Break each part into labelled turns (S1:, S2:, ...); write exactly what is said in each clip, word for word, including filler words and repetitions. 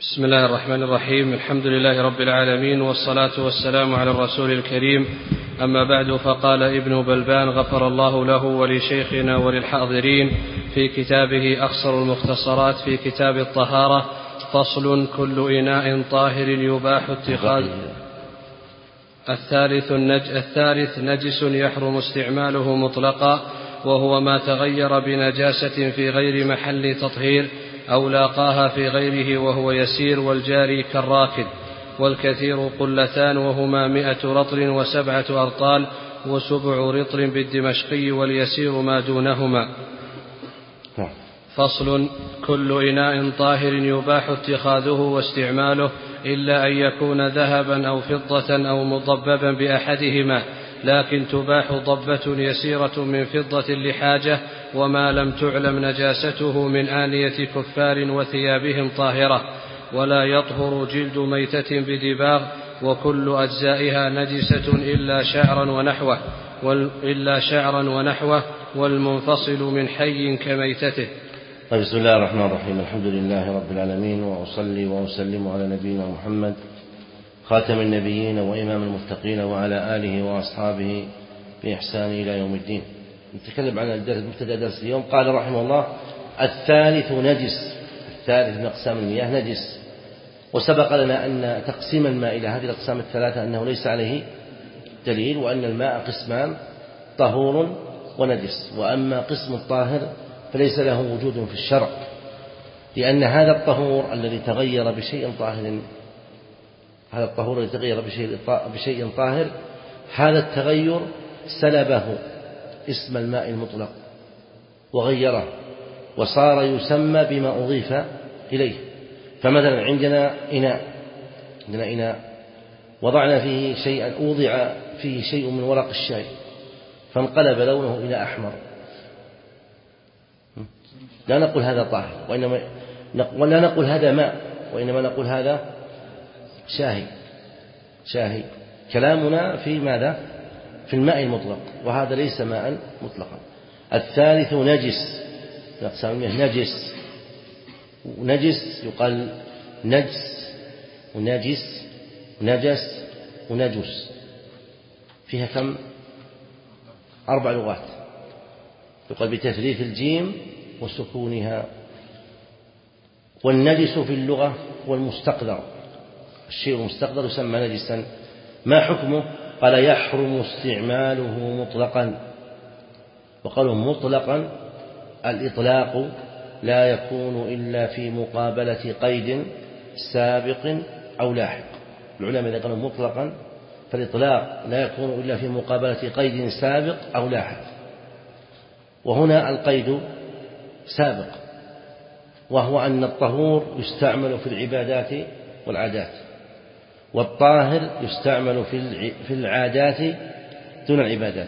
S1: بسم الله الرحمن الرحيم. الحمد لله رب العالمين، والصلاة والسلام على الرسول الكريم. أما بعد، فقال ابن بلبان غفر الله له ولشيخنا وللحاضرين في كتابه أخصر المختصرات في كتاب الطهارة: فصل: كل إناء طاهر يباح اتخاذ. الثالث, النج... الثالث نجس يحرم استعماله مطلقا، وهو ما تغير بنجاسة في غير محل تطهير أو لاقاها في غيره وهو يسير، والجاري كالراكد، والكثير قلتان وهما مئة رطل وسبعة أرطال وسبع رطل بالدمشقي، واليسير ما دونهما. فصل: كل إناء طاهر يباح اتخاذه واستعماله إلا أن يكون ذهبا أو فضة أو مضببا بأحدهما، لكن تباح ضبة يسيرة من فضة لحاجة، وما لم تعلم نجاسته من آنية كفار وثيابهم طاهرة. ولا يطهر جلد ميتة بدباغ، وكل أجزائها نجسة إلا شعرا ونحوه إلا شعرا ونحوه والمنفصل من حي كميتته.
S2: بسم الله الرحمن الرحيم. الحمد لله رب العالمين، وأصلي وأسلم على نبينا محمد خاتم النبيين وإمام المتقين، وعلى آله وأصحابه بإحسان إلى يوم الدين. نتكلم عن الدرس مبتدأ درس اليوم. قال رحمه الله: الثالث نجس. الثالث من أقسام المياه نجس. وسبق لنا أن تقسيم الماء إلى هذه الأقسام الثلاثة أنه ليس عليه دليل، وأن الماء قسمان: طهور ونجس. وأما قسم الطاهر فليس له وجود في الشرع، لأن هذا الطهور الذي تغير بشيء طاهر هذا الطهور الذي تغير بشيء بشيء طاهر هذا التغير سلبه اسم الماء المطلق وغيره، وصار يسمى بما أضيف إليه. فمثلا عندنا إناء عندنا إناء وضعنا فيه شيئا أوضع فيه شيء من ورق الشاي فانقلب لونه إلى أحمر، لا نقول هذا طاهر، وإنما ولا نقول هذا ماء، وإنما نقول هذا شاهي شاهي كلامنا في ماذا؟ في الماء المطلق، وهذا ليس ماء مطلقا. الثالث نجس. نجس ونجس يقال نجس ونجس ونجس ونجس، فيها كم؟ أربع لغات. يقال بتثليث الجيم وسكونها. والنجس في اللغة هو المستقذر، الشيء المستقذر يسمى نجسا. ما حكمه؟ قال: يحرم استعماله مطلقا. وقالوا مطلقا الإطلاق لا يكون إلا في مقابلة قيد سابق أو لاحق. العلماء إذا قالوا مطلقا فالإطلاق لا يكون إلا في مقابلة قيد سابق أو لاحق، وهنا القيد سابق، وهو أن الطهور يستعمل في العبادات والعادات، والطاهر يستعمل في العادات دون العبادات.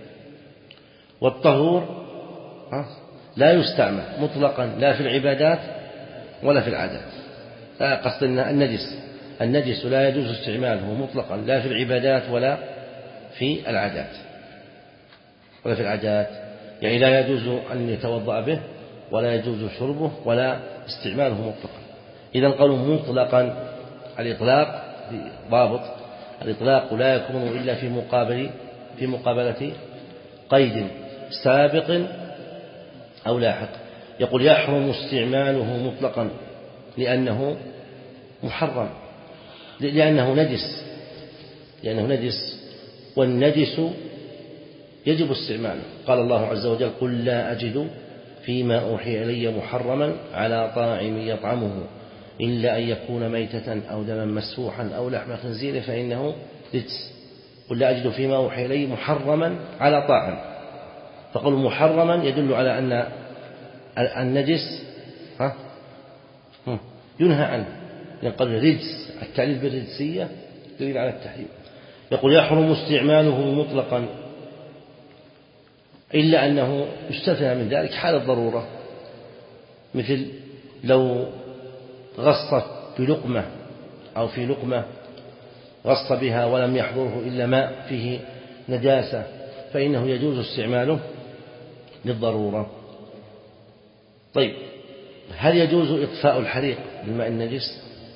S2: والطهور لا يستعمل مطلقا لا في العبادات ولا في العادات. قصدنا النجس النجس لا يجوز استعماله مطلقا لا في العبادات ولا في العادات ولا في العادات يعني لا يجوز أن يتوضأ به، ولا يجوز شربه، ولا استعماله مطلقا. إذا قالوا مطلقا الإطلاق ضابط، الإطلاق لا يكون إلا في مقابل في مقابلة قيد سابق أو لاحق. يقول: يحرم استعماله مطلقا لأنه محرم، لأنه نجس لأنه نجس والنجس يجب استعماله. قال الله عز وجل: قل لا أجد فيما أوحي إلي محرما على طاعم يطعمه إلا أن يكون ميتة أو دما مسفوحا أو لحم خنزير فإنه رجس. قل لا أجد فيما أوحي إلي محرما على طاعم. فقالوا محرما يدل على أن النجس ها ينهى عنه، يقول رجس، التعليل بالرجسية دليل على التحريم. يقول: يحرم استعماله مطلقا إلا أنه يستثنى من ذلك حال الضرورة، مثل لو غصت بلقمة أو في لقمة غص بها ولم يحضره إلا ماء فيه نجاسة فإنه يجوز استعماله للضرورة. طيب، هل يجوز إطفاء الحريق بالماء النجس؟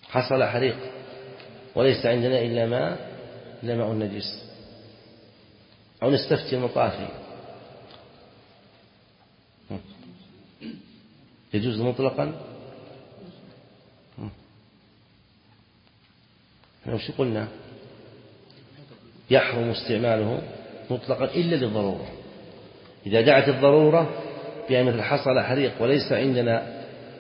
S2: حصل حريق وليس عندنا إلا ماء إلا ماء النجس، أو نستفتي المطافي، يجوز مطلقا؟ وش قلنا؟ يحرم استعماله مطلقا إلا للضرورة. إذا دعت الضرورة بأن حصل حريق وليس عندنا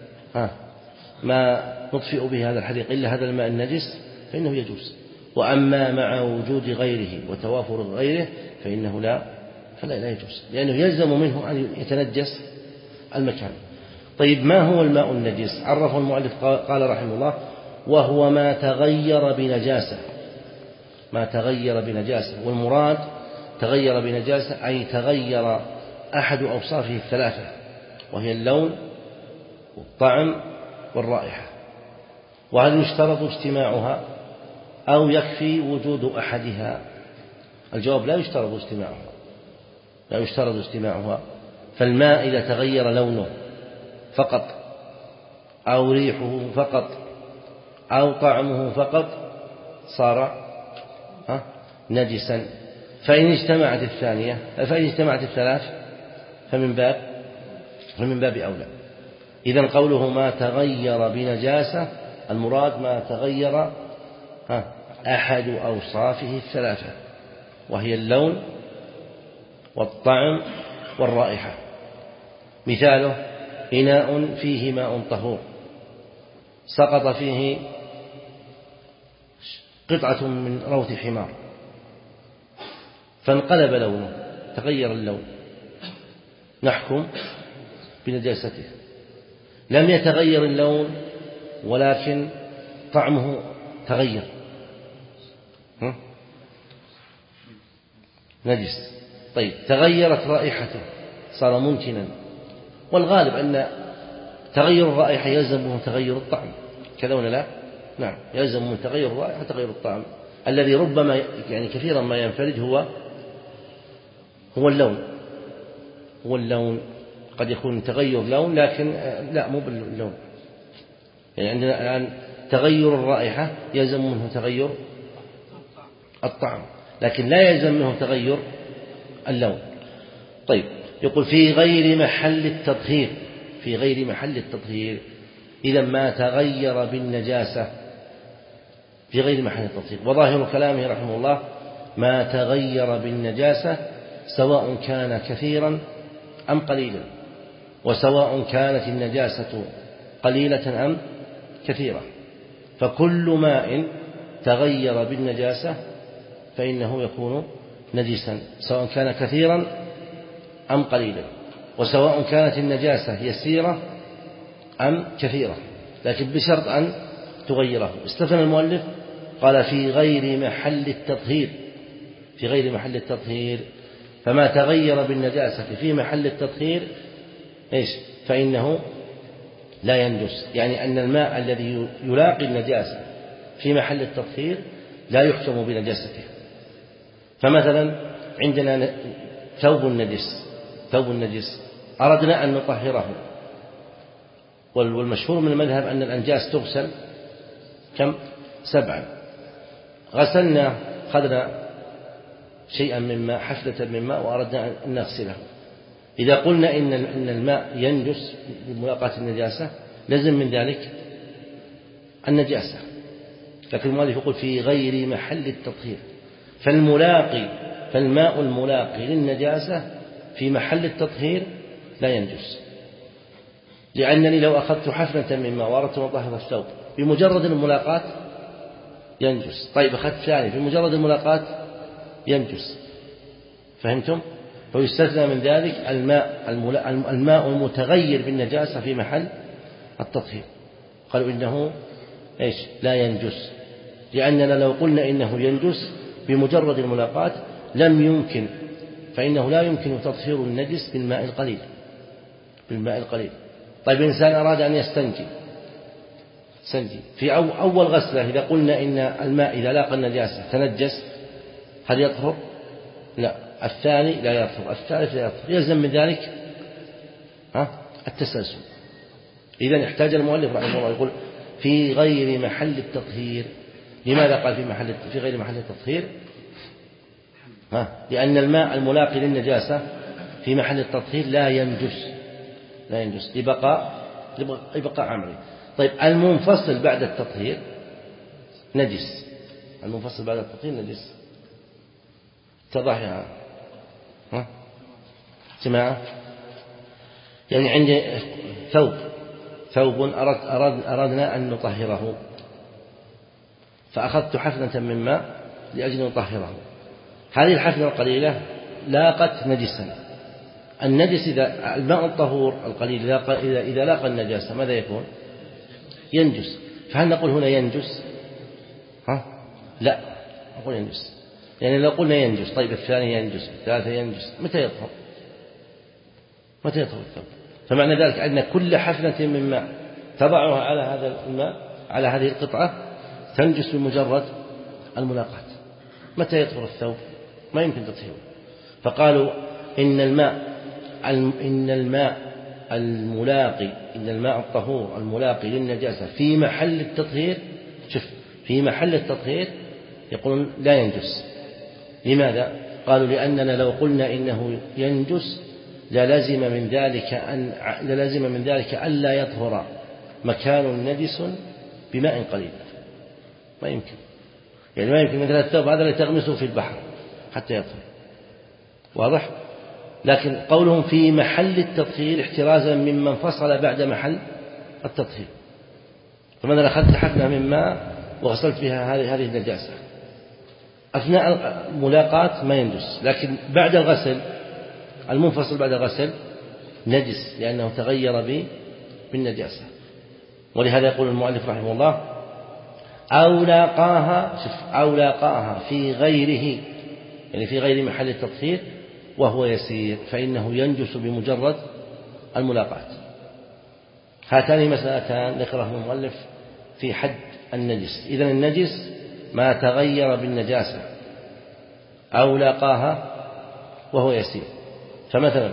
S2: ما نطفئ به هذا الحريق إلا هذا الماء النجس فإنه يجوز. وأما مع وجود غيره وتوافر غيره فإنه لا فلا لا يجوز، لأنه يلزم منه أن يتنجس المكان. طيب ما هو الماء النجس؟ عرفه المؤلف قال رحمه الله: وهو ما تغير بنجاسة، ما تغير بنجاسة، والمراد تغير بنجاسة أي تغير أحد أوصافه الثلاثة، وهي اللون والطعم والرائحة. وهل يشترط اجتماعها أو يكفي وجود أحدها؟ الجواب: لا يشترط اجتماعها، لا يشترط اجتماعها. فالماء إذا تغير لونه فقط أو ريحه فقط أو طعمه فقط صار نجسا. فإن اجتمعت الثانية فإن اجتمعت الثلاث فمن باب فمن باب أولى. إذن قوله ما تغير بنجاسة المراد ما تغير أحد أوصافه الثلاثة، وهي اللون والطعم والرائحة. مثاله: إناء فيه ماء طهور سقط فيه قطعة من روث حمار فانقلب لونه، تغير اللون، نحكم بنجاسته. لم يتغير اللون ولكن طعمه تغير، نجس. طيب تغيرت رائحته صار منتنا، والغالب أن تغير الرائحة يلزم من تغير الطعم، كذا ولا لا؟ نعم، يلزم من تغير الرائحة تغير الطعم. الذي ربما يعني كثيرا ما ينفرد هو هو اللون، هو اللون قد يكون تغير لون لكن لا مو باللون. يعني عندنا الآن تغير الرائحة يلزم منه تغير الطعم، لكن لا يلزم منه تغير اللون. طيب يقول في غير محل التطهير، في غير محل التطهير، إذا ما تغير بالنجاسة في غير محل التطهير. وظاهر كلامه رحمه الله ما تغير بالنجاسة سواء كان كثيرا أم قليلا، وسواء كانت النجاسة قليلة أم كثيرة. فكل ماء تغير بالنجاسة فإنه يكون نجسا سواء كان كثيرا أم قليلا، وسواء كانت النجاسة يسيرة أم كثيرة، لكن بشرط أن تغيره. استثنى المؤلف قال في غير محل التطهير، في غير محل التطهير. فما تغير بالنجاسة في محل التطهير إيش؟ فإنه لا ينجس، يعني أن الماء الذي يلاقي النجاسة في محل التطهير لا يحكم بنجاسته. فمثلا عندنا ثوب النجس، ثوب النجس أردنا أن نطهره، والمشهور من المذهب أن الأنجاس تغسل كم؟ سبعا. غسلنا، خذنا شيئا من ماء، حفلة من ماء، وأردنا أن نغسله. إذا قلنا إن إن الماء ينجس بملاقاة النجاسة لازم من ذلك النجاسة، لكن المؤلف يقول في غير محل التطهير. فالملاقي فالماء الملاقي للنجاسة في محل التطهير لا ينجس، لأنني لو أخذت حفنة من ماء وأردت أن أطهر الثوب بمجرد الملاقاة ينجس. طيب أخذت ثاني بمجرد الملاقاة ينجس، فهمتم؟ فيستثنى من ذلك الماء الماء المتغير بالنجاسة في محل التطهير. قالوا إنه إيش؟ لا ينجس، لأننا لو قلنا إنه ينجس بمجرد الملاقاة لم يمكن، فإنه لا يمكن تطهير النجس بالماء القليل، بالماء القليل. طيب الإنسان أراد أن يستنجي، سنجي في أول غسلة، إذا قلنا إن الماء إذا لاقى النجاسة تنجس هل يطهر؟ لا. الثاني لا يطهر، الثالث لا يطهر، يلزم من ذلك ها التسلسل. إذن احتاج المؤلف رحمه الله يقول في غير محل التطهير. لماذا قال في محل في غير محل التطهير؟ ها لأن الماء الملاقي للنجاسة في محل التطهير لا ينجس لا ينجس لبقاء لبقاء عمله. طيب المنفصل بعد التطهير نجس، المنفصل بعد التطهير نجس. اتضح يا ها جماعة؟ يعني عندي ثوب ثوب أرد أرد أردنا أن نطهره، فأخذت حفنة من ماء لأجل أن نطهره. هذه الحفنة القليلة لاقت نجسا. النجس إذا الماء الطهور القليل إذا إذا لاقى النجاسة ماذا يكون؟ ينجس. فهل نقول هنا ينجس؟ ها؟ لا نقول ينجس. يعني لو قلنا ينجس طيب الثاني ينجس الثالثة ينجس متى يطهر؟ متى يطهر الثوب؟ فمعنى ذلك أن كل حفنة من ماء تضعها على هذا الماء على هذه القطعة تنجس بمجرد الملاقاة. متى يطهر الثوب؟ ما يمكن تطهيره. فقالوا إن الماء إن الماء الملاقي إن الماء الطهور الملاقي للنجاسة في محل التطهير شوف في محل التطهير يقولون لا ينجس. لماذا؟ قالوا لأننا لو قلنا إنه ينجس للازم من ذلك أن للازم من ذلك ألا يطهر مكان نجس بماء قليل. ما يمكن، يعني ما يمكن مثل الثوب هذا اللي تغمسه في البحر حتى يطهر. واضح؟ لكن قولهم في محل التطهير احترازا ممن فصل بعد محل التطهير. فمثلا أخذت حفنة من ماء وغسلت فيها هذه هذه النجاسة أثناء الملاقاة ما ينجس، لكن بعد الغسل المنفصل بعد الغسل نجس لأنه تغير بالنجاسة. ولهذا يقول المؤلف رحمه الله أو لاقاها شوف أو لاقاها في غيره يعني في غير محل التطهير وهو يسير فإنه ينجس بمجرد الملاقاة. هاتان مسألتان ذكرهما المؤلف في حد النجس. إذن النجس ما تغير بالنجاسة أو لاقاها وهو يسير. فمثلا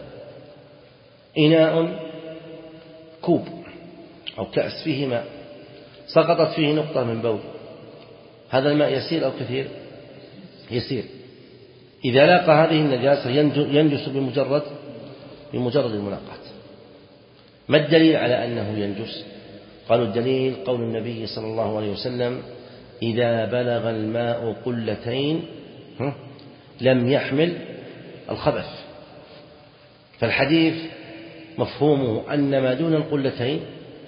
S2: إناء كوب أو كأس فيه ماء سقطت فيه نقطة من بول، هذا الماء يسير أو كثير؟ يسير. إذا لاقى هذه النجاسة ينجس بمجرد بمجرد الملاقاة. ما الدليل على أنه ينجس؟ قالوا الدليل قول النبي صلى الله عليه وسلم إذا بلغ الماء قلتين لم يحمل الخبث. فالحديث مفهومه أن ما دون القلتين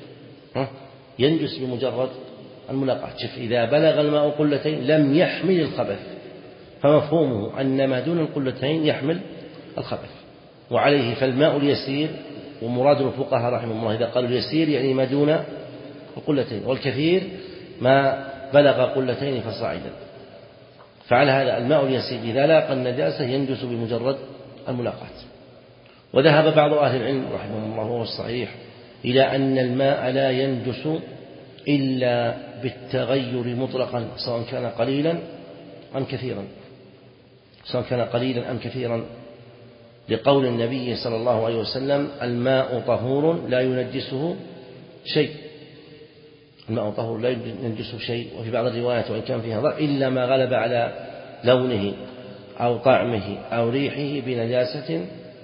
S2: ينجس بمجرد الملاقاة. شوف إذا بلغ الماء قلتين لم يحمل الخبث، فمفهومه أن ما دون القلتين يحمل الخبث. وعليه فالماء اليسير ومراد الفقهاء رحمه الله إذا قالوا اليسير يعني ما دون القلتين، والكثير ما بلغ قلتين فصاعدا. فعلى هذا الماء اليسير إذا لاقى النجاسة ينجس بمجرد الملاقاة. وذهب بعض أهل العلم رحمه الله وهو الصحيح إلى أن الماء لا ينجس إلا بالتغير مطلقا سواء كان قليلا أم كثيرا سواء كان قليلا أم كثيرا لقول النبي صلى الله عليه وسلم الماء طهور لا ينجسه شيء. الماء طهور لا ينجسه شيء. وفي بعض الروايات وإن كان فيها ضعف إلا ما غلب على لونه أو طعمه أو ريحه بنجاسة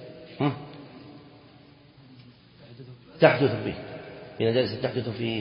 S2: تحدث به بنجاسة تحدث فيه.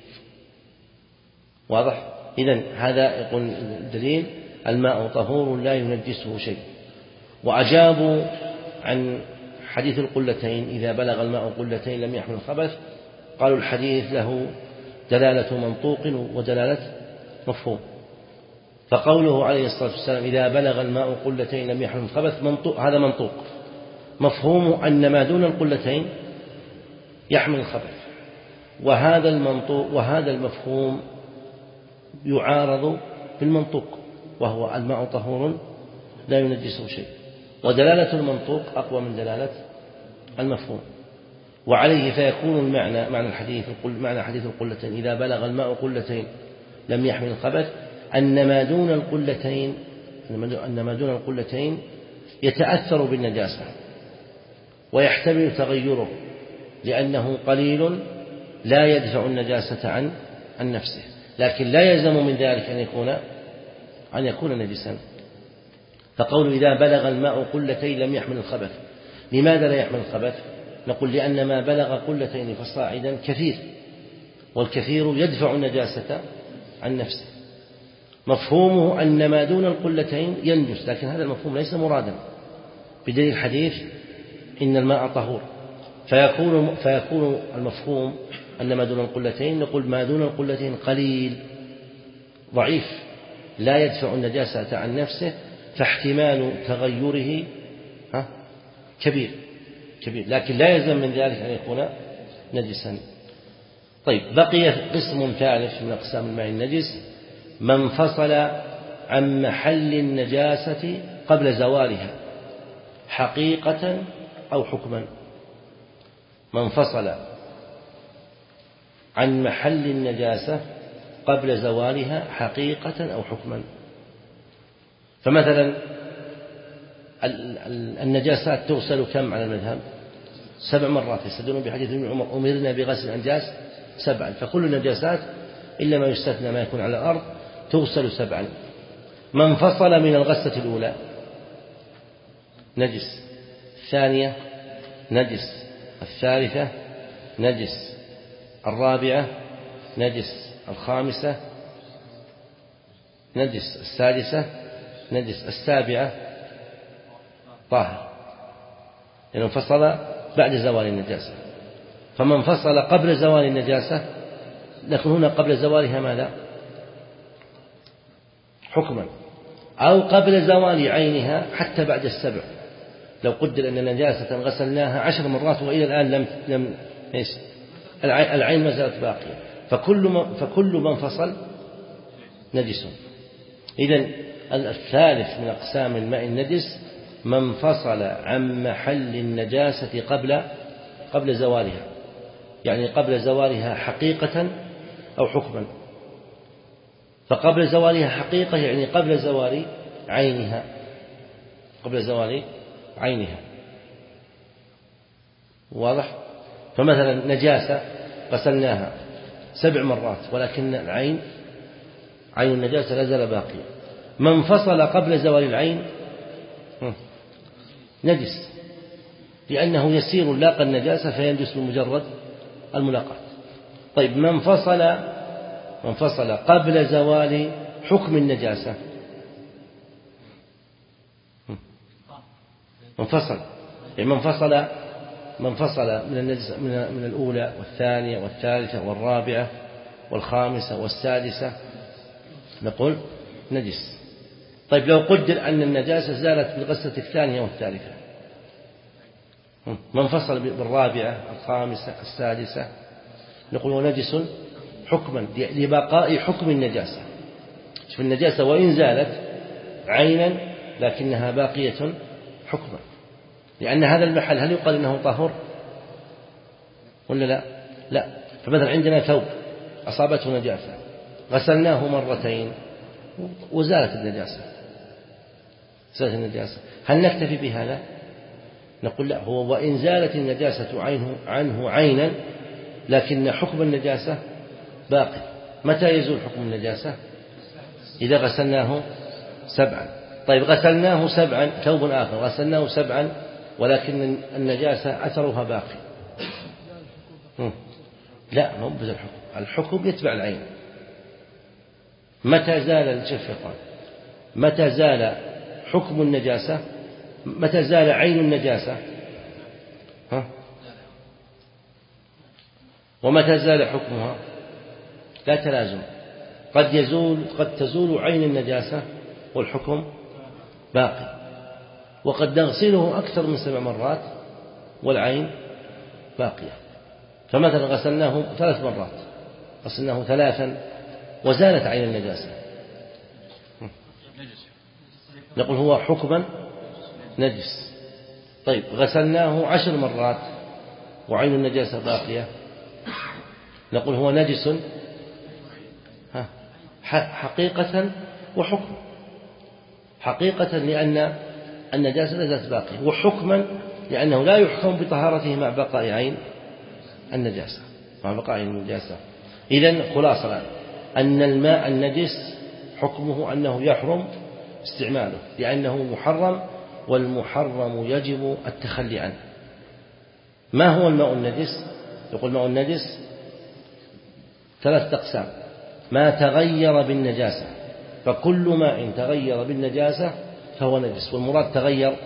S2: واضح؟ إذن هذا يقول الدليل الماء طهور لا ينجسه شيء. وأجابوا عن حديث القلتين إذا بلغ الماء قلتين لم يحمل الخبث، قالوا الحديث له دلالة منطوق ودلالة مفهوم. فقوله عليه الصلاة والسلام إذا بلغ الماء قلتين لم يحمل الخبث منطوق، هذا منطوق. مفهومه أن ما دون القلتين يحمل الخبث. وهذا المنطوق وهذا المفهوم يعارض بالمنطوق وهو الماء طهور لا ينجسه شيء. ودلالة المنطوق أقوى من دلالة المفهوم. وعليه فيكون المعنى معنى الحديث معنى حديث القلتين إذا بلغ الماء قلتين لم يحمل الخبث أن ما دون القلتين أن ما دون القلتين يتأثر بالنجاسة ويحتمل تغيره لأنه قليل لا يدفع النجاسة عن عن نفسه، لكن لا يلزم من ذلك أن يكون أن يكون نجسا. فقول إذا بلغ الماء قلتين لم يحمل الخبث. لماذا لا يحمل الخبث؟ نقول لأن ما بلغ قلتين فصاعدا كثير، والكثير يدفع النجاسة عن نفسه. مفهومه أن ما دون القلتين ينجس، لكن هذا المفهوم ليس مرادا بدليل حديث إن الماء طهور، فيكون, فيكون المفهوم أن ما دون القلتين، نقول ما دون القلتين قليل ضعيف لا يدفع النجاسة عن نفسه، فاحتمال تغيره كبير كبير، لكن لا يلزم من ذلك أن يكون نجسا. طيب، بقي قسم ثالث من أقسام الماء النجس: ما انفصل عن محل النجاسة قبل زوالها حقيقة أو حكما. ما انفصل عن محل النجاسة قبل زوالها حقيقة أو حكما. فمثلا النجاسات تغسل كم على المذهب؟ سبع مرات، يستدلون بحديث ابن عمر أمرنا بغسل الأنجاس سبعا، فكل النجاسات إلا ما يستثنى ما يكون على الأرض تغسل سبعا. ما انفصل من الغسلة الأولى نجس، الثانية نجس، الثالثة نجس، الرابعة نجس، الخامسة نجس، السادسة نجس، السابعة طاهر، لأنه انفصل بعد زوال النجاسة. فمن انفصل قبل زوال النجاسة، لكن هنا قبل زوالها ماذا؟ حكما، أو قبل زوال عينها حتى بعد السبع. لو قدر أن نجاسة غسلناها عشر مرات وإلى الآن لم لم إيش العين ما زالت باقية، فكل ما فكل ما انفصل نجس. إذن الثالث من أقسام الماء النجس ما انفصل عن محل النجاسة قبل قبل زوالها، يعني قبل زوالها حقيقة أو حكما. فقبل زوالها حقيقة يعني قبل زوال عينها، قبل زوال عينها، واضح؟ فمثلا نجاسة غسلناها سبع مرات ولكن العين عين النجاسة لا زال باقية، ما انفصل قبل زوال العين نجس، لأنه يسير لاقى النجاسة فينجس بمجرد الملاقاة. طيب، ما انفصل ما انفصل قبل زوال حكم النجاسة، منفصل يعني منفصل منفصل من النجاسة من الأولى والثانية والثالثة والرابعة والخامسة والسادسة، نقول نجس. طيب، لو قدر أن النجاسة زالت بالغسلة الثانية والثالثة، منفصل بالرابعة الخامسة السادسة، نقول هو نجس حكما لبقاء حكم النجاسة. في النجاسة وإن زالت عينا لكنها باقية حكما، لأن هذا المحل هل يقال إنه طهور ولا لا؟ لا. فمثلا عندنا ثوب أصابته نجاسة غسلناه مرتين وزالت النجاسة زالت النجاسة، هل نكتفي بهذا؟ نقول لا، هو وإن زالت النجاسة عنه, عنه عينا لكن حكم النجاسة باقي. متى يزول حكم النجاسة؟ إذا غسلناه سبعا. طيب، غسلناه سبعا، ثوب آخر غسلناه سبعا ولكن النجاسة أثرها باقي، لا، مو بذل الحكم، الحكم يتبع العين. متى زال الشفقان متى زال حكم النجاسة، متى زال عين النجاسة، ها؟ ومتى زال حكمها؟ لا تلازم، قد يزول قد تزول عين النجاسة والحكم باقي، وقد نغسله أكثر من سبع مرات والعين باقية. فمثلا غسلناه ثلاث مرات، غسلناه ثلاثا وزالت عين النجاسة، نقول هو حكما نجس. طيب، غسلناه عشر مرات وعين النجاسة باقية، نقول هو نجس حقيقة وحكم. حقيقة لأن النجاسة لا زالت باقية، وحكما لأنه لا يحكم بطهارته مع بقاء عين النجاسة مع بقاء عين النجاسة. إذن خلاصة الآن أن الماء النجس حكمه أنه يحرم استعماله لأنه محرم، والمحرم يجب التخلي عنه. ما هو الماء النجس؟ يقول الماء النجس ثلاث أقسام: ما تغير بالنجاسة، فكل ماء تغير بالنجاسة فهو نجس، والمراد تغير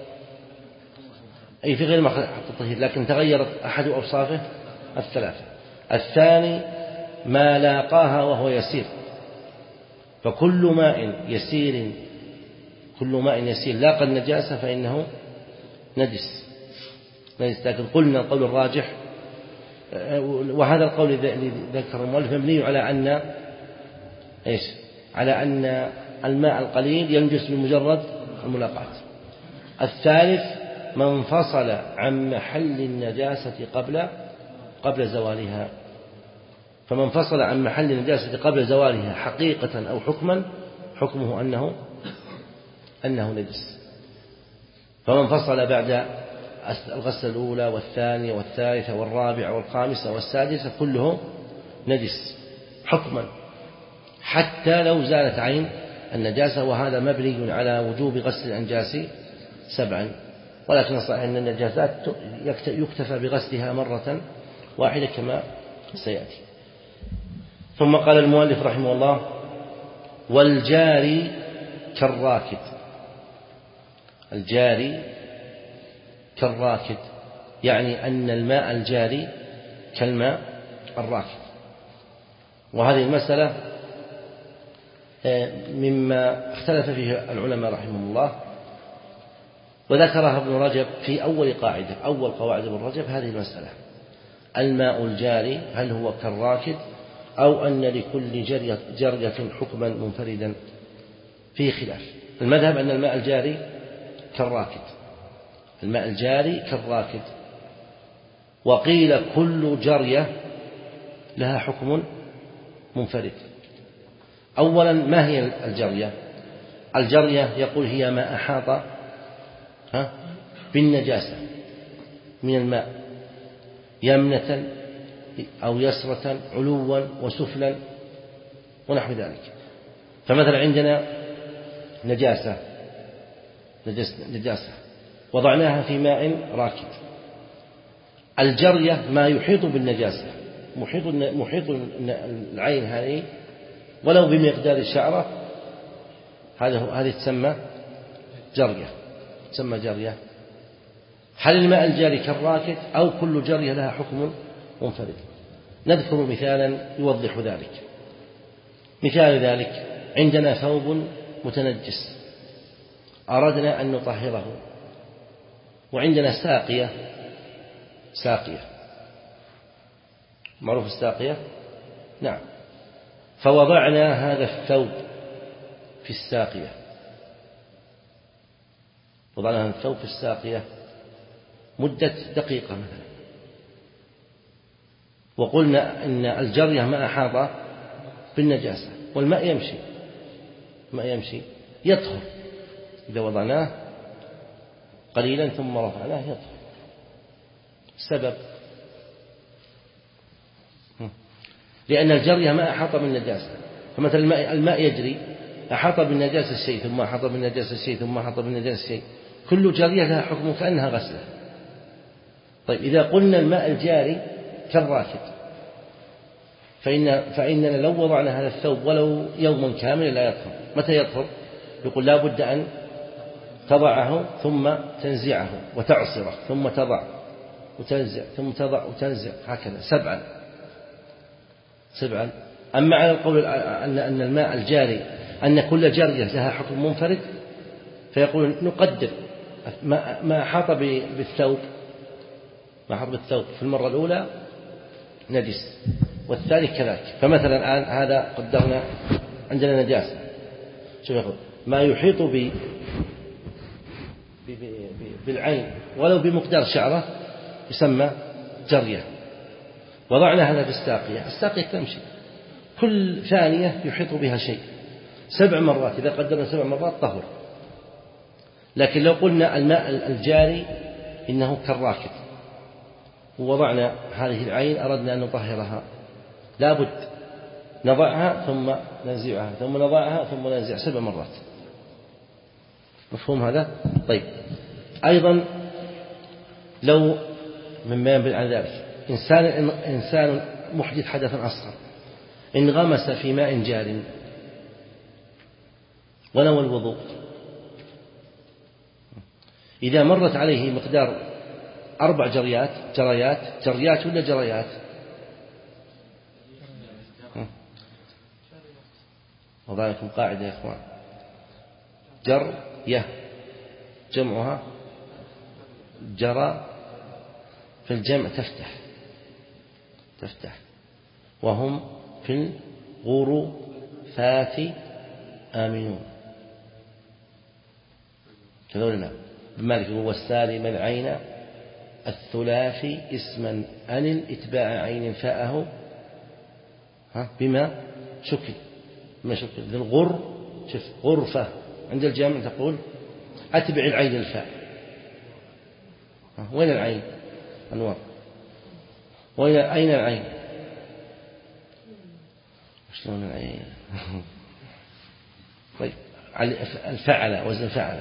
S2: أي في غير محل الطهير لكن تغيرت أحد أوصافه الثلاثة. الثاني ما لاقاها وهو يسير، فكل ماء يسير كل ماء يسير لاقى النجاسة فإنه نجس. لكن قلنا القول الراجح، وهذا القول الذي ذكر المؤلف مبني على أن إيش؟ على أن الماء القليل ينجس بمجرد الملاقاة. الثالث ما انفصل عن محل النجاسة قبل قبل زوالها، فمن انفصل عن محل النجاسة قبل زوالها حقيقة أو حكما حكمه أنه أنه نجس. فمن انفصل بعد الغسلة الأولى والثانية والثالثة والرابعة والخامسة والسادسة كله نجس حكما حتى لو زالت عين النجاسة، وهذا مبني على وجوب غسل الأنجاس سبعا، ولكن الصحيح أن النجاسات يكتفى بغسلها مرة واحدة كما سيأتي. ثم قال المؤلف رحمه الله: والجاري كالراكد. الجاري كالراكد يعني أن الماء الجاري كالماء الراكد. وهذه المسألة مما اختلف فيه العلماء رحمهم الله، وذكرها ابن رجب في أول قاعدة أول قواعد ابن رجب هذه المسألة: الماء الجاري هل هو كالراكد أو أن لكل جرية, جرية حكما منفردا؟ فيه خلاف. المذهب أن الماء الجاري كالراكد الماء الجاري كالراكد وقيل كل جرية لها حكم منفرد. أولا ما هي الجرية؟ الجرية يقول هي ما أحاط بالنجاسة من الماء يمنة أو يسرة علوا وسفلا ونحو ذلك. فمثلا عندنا نجاسة نجاسة وضعناها في ماء راكد. الجرية ما يحيط بالنجاسة، محيط محيط العين هذه ولو بمقدار الشعرة، هذا هذه تسمى جرية تسمى جرية. هل الماء الجاري كالراكد أو كل جرية لها حكم منفرد؟ نذكر مثالا يوضح ذلك. مثال ذلك: عندنا ثوب متنجس أردنا أن نطهره، وعندنا ساقية ساقية معروف الساقية؟ نعم. فوضعنا هذا الثوب في الساقية وضعنا هذا الثوب في الساقية مدة دقيقة مثلا، وقلنا أن الجرية ما أحاط بالنجاسة، والماء يمشي الماء يمشي يطهر إذا وضعناه قليلا ثم رفعناه يطهر. السبب لأن الجرية ما أحاط بالنجاسة. فمثلا الماء, الماء يجري أحاط بالنجاسة الشيء ثم أحاط بالنجاسة الشيء ثم أحاط بالنجاسة الشيء، كل جرية لها حكم كأنها غسلة. طيب إذا قلنا الماء الجاري كالراكد فإن فإننا لو وضعنا هذا الثوب ولو يوما كاملا لا يطهر. متى يطهر؟ يقول لا بد أن تضعه ثم تنزعه وتعصره ثم تضع وتنزع ثم تضع وتنزع هكذا سبعا سبعا. أما على القول أن أن الماء الجاري أن كل جرية لها حكم منفرد، فيقول نقدر ما أحاط بالثوب ما أحاط بالثوب في المرة الأولى نجس، والثاني كذلك. فمثلا الآن هذا قدرنا عندنا نجاسة، شوف يقول ما يحيط ب بالعين ولو بمقدار شعرة يسمى جرية. وضعنا هذا في الساقية، الساقية تمشي كل ثانية يحيط بها شيء سبع مرات، إذا قدرنا سبع مرات طهر. لكن لو قلنا الماء الجاري إنه كالراكد ووضعنا هذه العين أردنا أن نطهرها، لابد نضعها ثم ننزعها ثم نضعها ثم ننزع سبع مرات. مفهوم هذا؟ طيب. أيضا لو من بيان عن ذلك إنسان, إنسان محدث حدثا أصغر انغمس في ماء جار ونوى الوضوء، إذا مرت عليه مقدار أربع جريات جريات جريات ولا جريات؟ وضع لكم قاعدة يا إخوان، جرية جمعها جرى، في الجمع تفتح تفتح وهم في الغرفات آمنون كذولنا بمالك هو السالم العين الثلاثي اسما أن الإتباع عين فاءه بما شكل بما شكل للغر شوف غرفة عند الجامع تقول أتبع العين الفاء. وين العين؟ أنوار. وين أين العين؟ شلون العين؟ طيب الفعل وزن فعل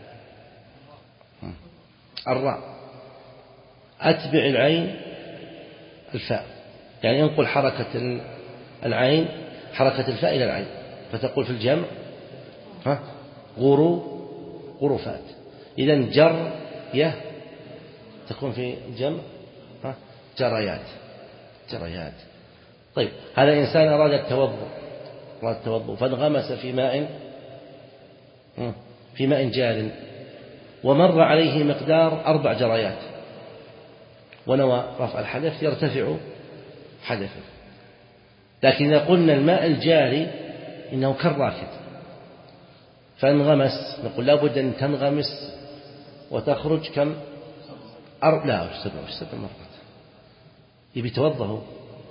S2: الراء أتبع العين الفاء، يعني ينقل حركة العين حركة الفاء إلى العين، فتقول في الجمع ها غرو غرفات. إذن جر يه تكون في الجمع ها جريات جريات. طيب هذا إنسان أراد التوضؤ أراد التوضؤ فانغمس في ماء في ماء جار ومر عليه مقدار أربع جريات ونوى رفع الحدث يرتفع حدثه. لكن إذا قلنا الماء الجاري إنه كالراكد فانغمس نقول لابد أن تنغمس وتخرج كم أر... لا سبع سبع مرات يبي توضأه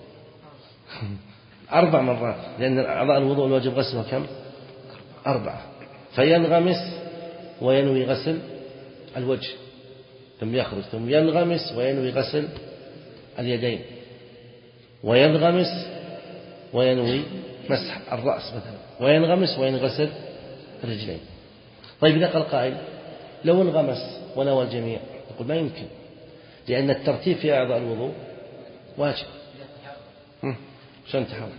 S2: أربع مرات لأن أعضاء الوضوء الواجب غسله كم أربعة، فينغمس وينوي غسل الوجه ثم يخرج ثم ينغمس وينوي غسل اليدين وينغمس وينوي مسح الرأس مثلا وينغمس وينغسل الرجلين. طيب إذا قال قائل لو انغمس ونوى الجميع يقول ما يمكن، لأن الترتيب في أعضاء الوضوء واجب. شلون تحاول؟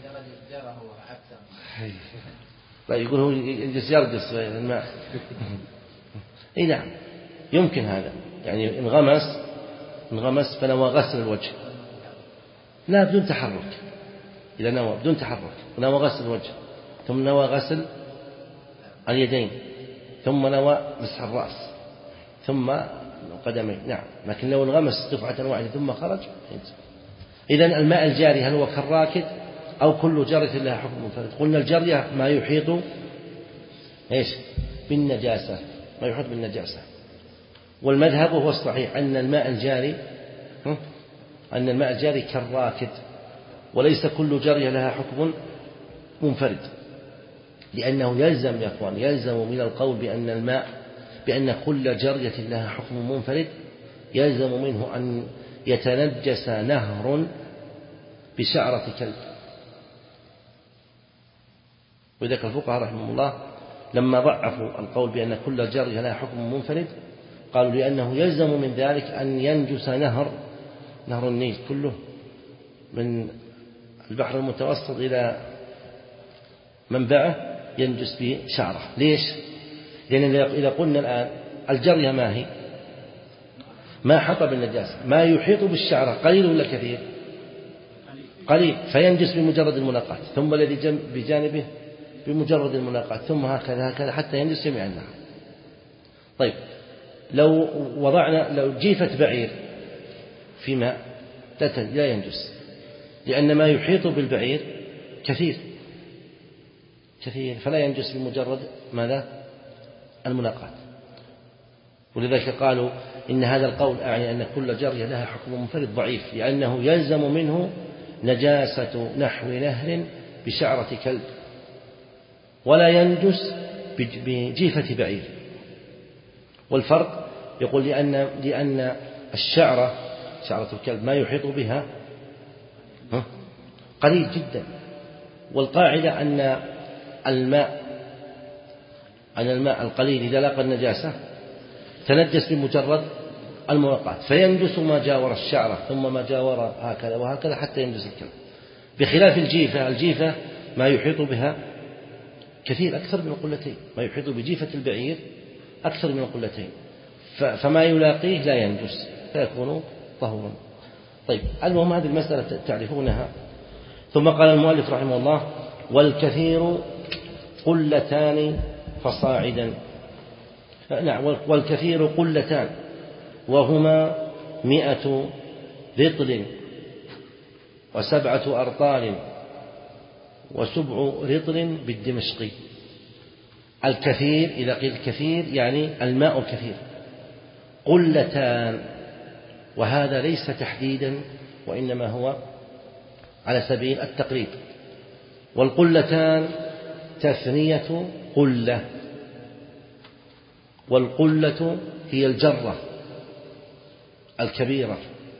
S2: طيب يقول هو يجلس يرقص الماء. اي نعم يمكن هذا، يعني انغمس انغمس فنوى غسل الوجه لا بدون تحرك، إذا نوى بدون تحرك نوى غسل الوجه ثم نوى غسل اليدين ثم نوى مسح الرأس ثم القدمين نعم. لكن لو انغمس دفعة واحدة ثم خرج إذن الماء الجاري هل هو كالراكد أو كل جرية لها حكم منفرد؟ قلنا الجرية ما يحيط إيش بالنجاسة ما يحيط بالنجاسة، والمذهب هو الصحيح أن الماء الجاري أن الماء الجاري كالراكد وليس كل جرية لها حكم منفرد، لأنه يلزم يا أخوان يلزم من القول بأن الماء بأن كل جرية لها حكم منفرد يلزم منه أن يتنجس نهر بشعرة كلب. وذلك الفقهاء رحمهم الله لما ضعفوا القول بأن كل جرية لها حكم منفرد قالوا لأنه يلزم من ذلك أن ينجس نهر نهر النيل كله من البحر المتوسط إلى منبعه ينجس به شعره. ليش؟ لأن إذا قلنا الآن الجرية ما هي ما حط بالنجاسة ما يحيط بالشعرة قليل ولا كثير؟ قليل، فينجس بمجرد الملاقاة ثم الذي بجانبه بمجرد الملاقاة ثم هكذا هكذا حتى ينجس جميع النهر. طيب لو وضعنا لو جيفة بعير في ماء لا ينجس، لأن ما يحيط بالبعير كثير كثير فلا ينجس بمجرد ماذا الملاقاة. ولذلك قالوا إن هذا القول أعني أن كل جرية لها حكم منفرد ضعيف، لأنه يلزم منه نجاسة نحو نهر بشعرة كلب ولا ينجس بجيفة بعير. والفرق يقول لأن لأن الشعرة شعرة الكلب ما يحيط بها قليل جدا. والقاعدة أن الماء أن الماء القليل إذا لاقى النجاسة تنجس بمجرد الملاقاة، فينجس ما جاور الشعرة ثم ما جاور هكذا وهكذا حتى ينجس الكلب. بخلاف الجيفة، الجيفة ما يحيط بها كثير أكثر من القلتين، ما يحيط بجيفة البعير أكثر من القلتين، فما يلاقيه لا ينجس فيكون طهورا. طيب، المهم هذه المسألة تعرفونها. ثم قال المؤلف رحمه الله: والكثير قلتان فصاعدا. نعم، والكثير قلتان وهما مئة رطل وسبعة أرطال وسبع رطل بالدمشقي. الكثير إذا قيل كثير يعني الماء الكثير. قلتان، وهذا ليس تحديدا وإنما هو على سبيل التقريب. والقلتان تثنية قلة، والقلة هي الجرة الكبيرة،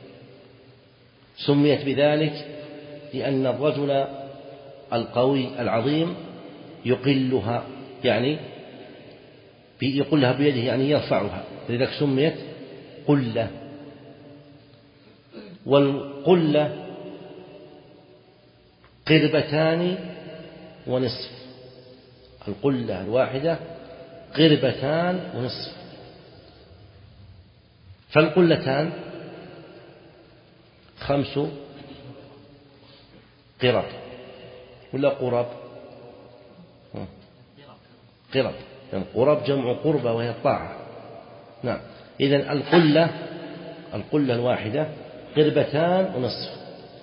S2: سميت بذلك لأن الرجل القوي العظيم يقلها، يعني يقلها بيده يعني يرفعها، لذلك سميت قلة. والقلة قربتان ونصف، القلة الواحدة قربتان ونصف. فالقلتان خمس قرب ولا قرب؟ قرب، يعني قرب جمع قربة وهي الطاعة. نعم، إذن القلة القلة الواحدة قربتان ونصف.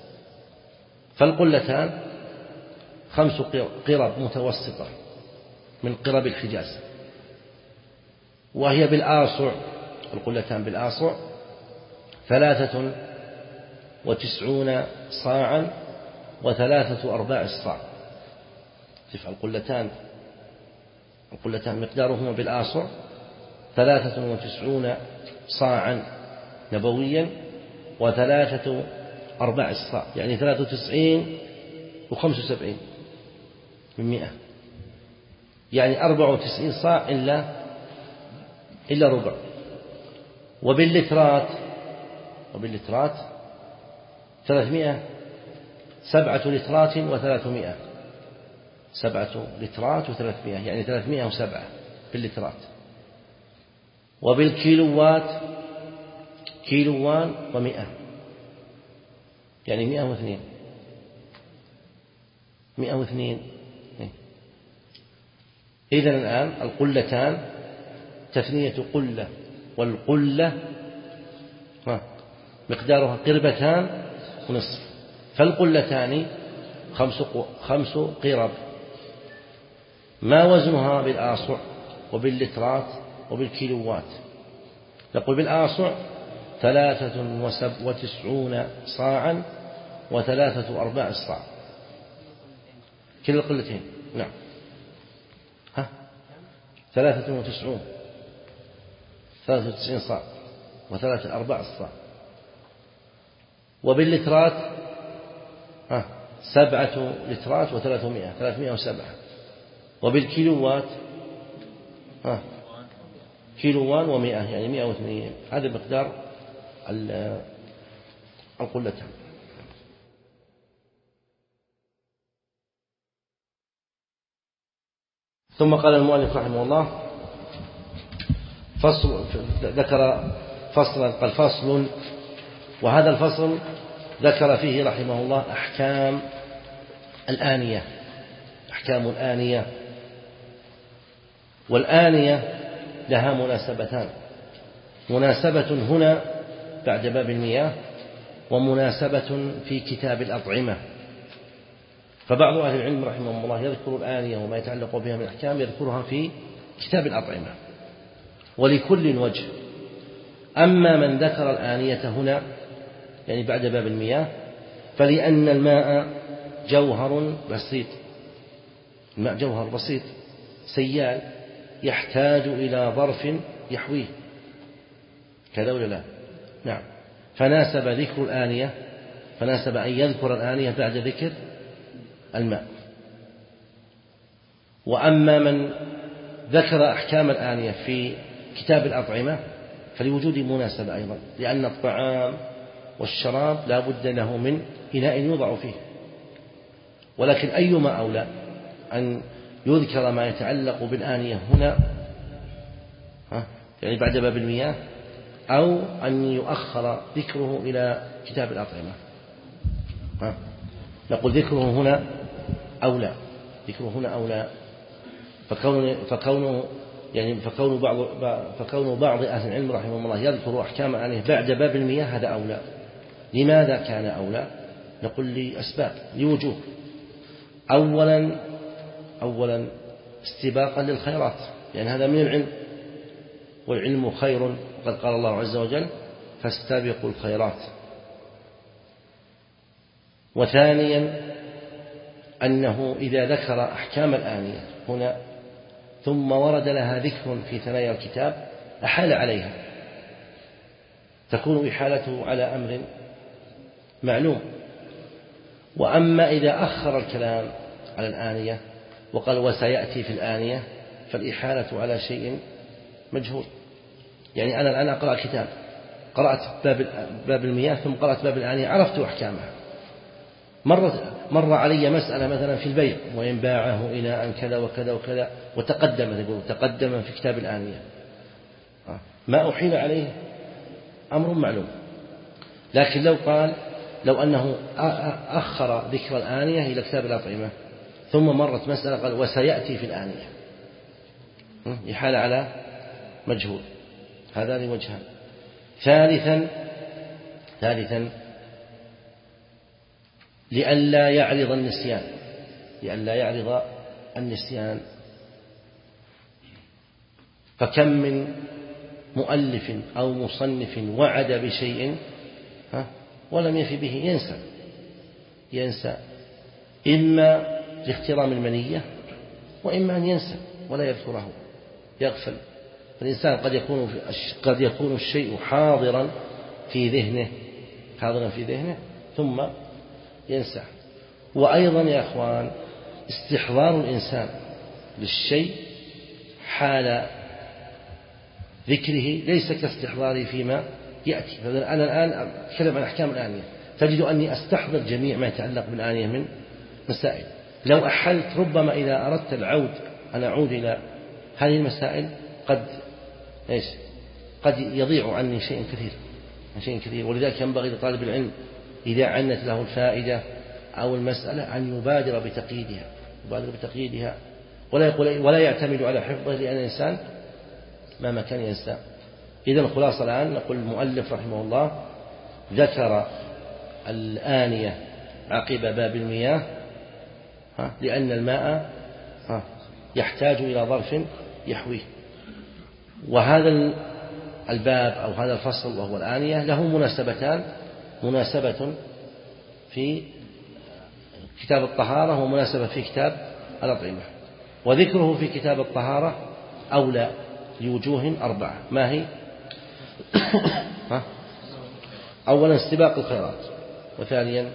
S2: فالقلتان خمس قرب متوسطة من قرب الحجاز، وهي بالآصع، القلتان بالآصع ثلاثة وتسعون صاعا وثلاثة أرباع الصاع. تفعل القلتان القلتان مقدارهما بالآصع ثلاثة وتسعون صاعا نبويا وثلاثة أرباع الصاع، يعني ثلاثة وتسعين وخمس وسبعين من مئة، يعني أربع وتسعين صاع إلا إلا ربع. وباللترات وباللترات ثلاثمائة، سبعة لترات وثلاثمائة، سبعة لترات وثلاثمائة، يعني ثلاثمائة وسبعة باللترات. وبالكيلوات كيلوان ومئة، يعني مئة واثنين مئة واثنين. إذن الآن القلتان تثنية قلة، والقلة مقدارها قربتان ونصف. فالقلتان خمس خمس قرب، ما وزنها بالآصع وباللترات وبالكيلوات. نقول بالآصع ثلاثة وتسعون صاعا وثلاثة أرباع الصاع، كل القلتين. نعم، ها ثلاثة وتسعون ثلاثة وتسعين صاع وثلاثة أرباع الصاع. وباللترات ها سبعة لترات وثلاثمائة، ثلاثمائة وسبعة. وبالكيلوات ها كيلوان ومئة، يعني مئة واثنين. هذا مقدار القلتان. ثم قال المؤلف رحمه الله: فصل، ذكر فصلا، قال فصل، وهذا الفصل ذكر فيه رحمه الله أحكام الآنية، أحكام الآنية. والآنية لها مناسبتان، مناسبة هنا بعد باب المياه، ومناسبة في كتاب الأطعمة. فبعض أهل العلم رحمهم الله يذكر الآنية وما يتعلق بها من أحكام يذكرها في كتاب الأطعمة، ولكل وجه. أما من ذكر الآنية هنا يعني بعد باب المياه فلأن الماء جوهر بسيط، الماء جوهر بسيط سيال يحتاج إلى ظرف يحويه، كذا ولا لا؟ نعم. فناسب ذكر الآنية، فناسب أن يذكر الآنية بعد ذكر الماء. وأما من ذكر أحكام الآنية في كتاب الأطعمة فلوجود مناسبة أيضا، لأن الطعام والشراب لا بد له من إناء يوضع فيه، ولكن أيما أولى أن يذكر ما يتعلق بالآنية هنا يعني بعد باب المياه، أو أن يؤخر ذكره إلى كتاب الأطعمة؟ نقول ذكره هنا أولى، ذكره هنا أولى، فكون فكونه يعني فكون بعض فكون بعض أهل العلم رحمهم الله يذكر أحكام الآنية بعد باب المياه هذا أولى. لماذا كان أولى؟ نقول لأسباب، لوجوه. أولا أولا استباقا للخيرات، لأن يعني هذا من العلم، والعلم خير، وقد قال الله عز وجل فاستبقوا الخيرات. وثانيا أنه إذا ذكر أحكام الآنية هنا ثم ورد لها ذكر في ثنايا الكتاب أحال عليها، تكون إحالته على أمر معلوم. وأما إذا أخر الكلام على الآنية وقال وسيأتي في الآنية فالإحالة على شيء مجهول. يعني أنا الآن أقرأ كتاب، قرأت باب باب المياه ثم قرأت باب الآنية، عرفت أحكامها. مرت مر علي مسألة مثلا في البيع، وإن باعه إلى أن كذا وكذا وكذا، وتقدم يقول تقدم في كتاب الآنية، ما أحيل عليه أمر معلوم. لكن لو قال لو أنه أخر ذكر الآنية إلى كتاب الأطعمة ثم مرت مسألة قال وسيأتي في الآنية، يحال على مجهول. هذان وجهان. ثالثا ثالثا لئلا يعرض النسيان، لئلا يعرض النسيان. فكم من مؤلف أو مصنف وعد بشيء ولم يفي به، ينسى ينسى إما لاخترام المنية، وإما أن ينسى ولا يذكره، يغفل. فالإنسان قد يكون قد يكون الشيء حاضرا في ذهنه حاضرا في ذهنه ثم ينسى. وأيضا يا أخوان استحضار الإنسان للشيء حال ذكره ليس كاستحضاره فيما يأتي. فأنا الآن أتكلم عن أحكام الآنية، تجد أني أستحضر جميع ما يتعلق بالآنية من مسائل. لو أحلت ربما إذا أردت العود أن أعود إلى هذه المسائل قد إيش قد يضيع عني شيء كثير شيء كثير. ولذلك ينبغي لطالب العلم إذا عنت له الفائدة أو المسألة أن يبادر بتقييدها يبادر بتقييدها ولا يقول ولا يعتمد على حفظه، لأن الإنسان مهما كان ينسى. إذن الخلاصة الآن نقول المؤلف رحمه الله ذكر الآنية عقب باب المياه لأن الماء يحتاج إلى ظرف يحويه. وهذا الباب أو هذا الفصل وهو الآنية له مناسبتان، مناسبة في كتاب الطهارة ومناسبة في كتاب الأطعمة. وذكره في كتاب الطهارة أولى لوجوه أربعة. ما هي؟ أولا استباق الخيرات، وثانيا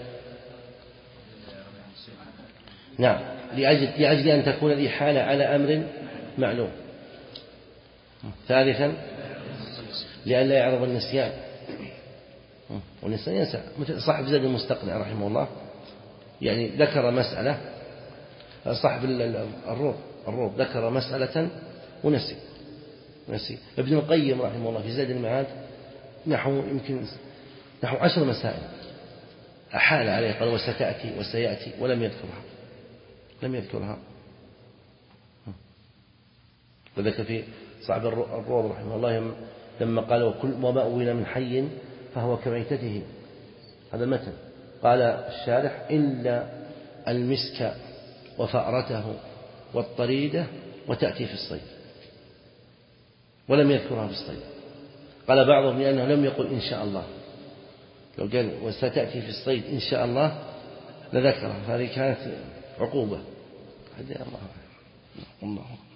S2: نعم لأجل, لأجل أن تكون الإحالة على أمر معلوم، ثالثا لئلا يعرض النسيان، والنسيان ينسى. صاحب زاد المستقنع رحمه الله يعني ذكر مسألة، صاحب الروض الروض ذكر مسألة ونسي نسي. ابن القيم رحمه الله في زاد المعاد نحو يمكن نحو عشر مسائل أحال عليه، قال وستأتي وسيأتي ولم يذكرها لم يذكرها وذلك في صاحب الروض رحمه الله لما قال وكل وما أول من حي فهو كميتته، هذا المتن. قال الشارح إلا المسك وفأرته والطريدة وتأتي في الصيد، ولم يذكرها في الصيد. قال بعضهم لأنه لم يقل إن شاء الله، لو قال وستأتي في الصيد إن شاء الله لذكرها، هذه كانت عقوبة. هذه الله الله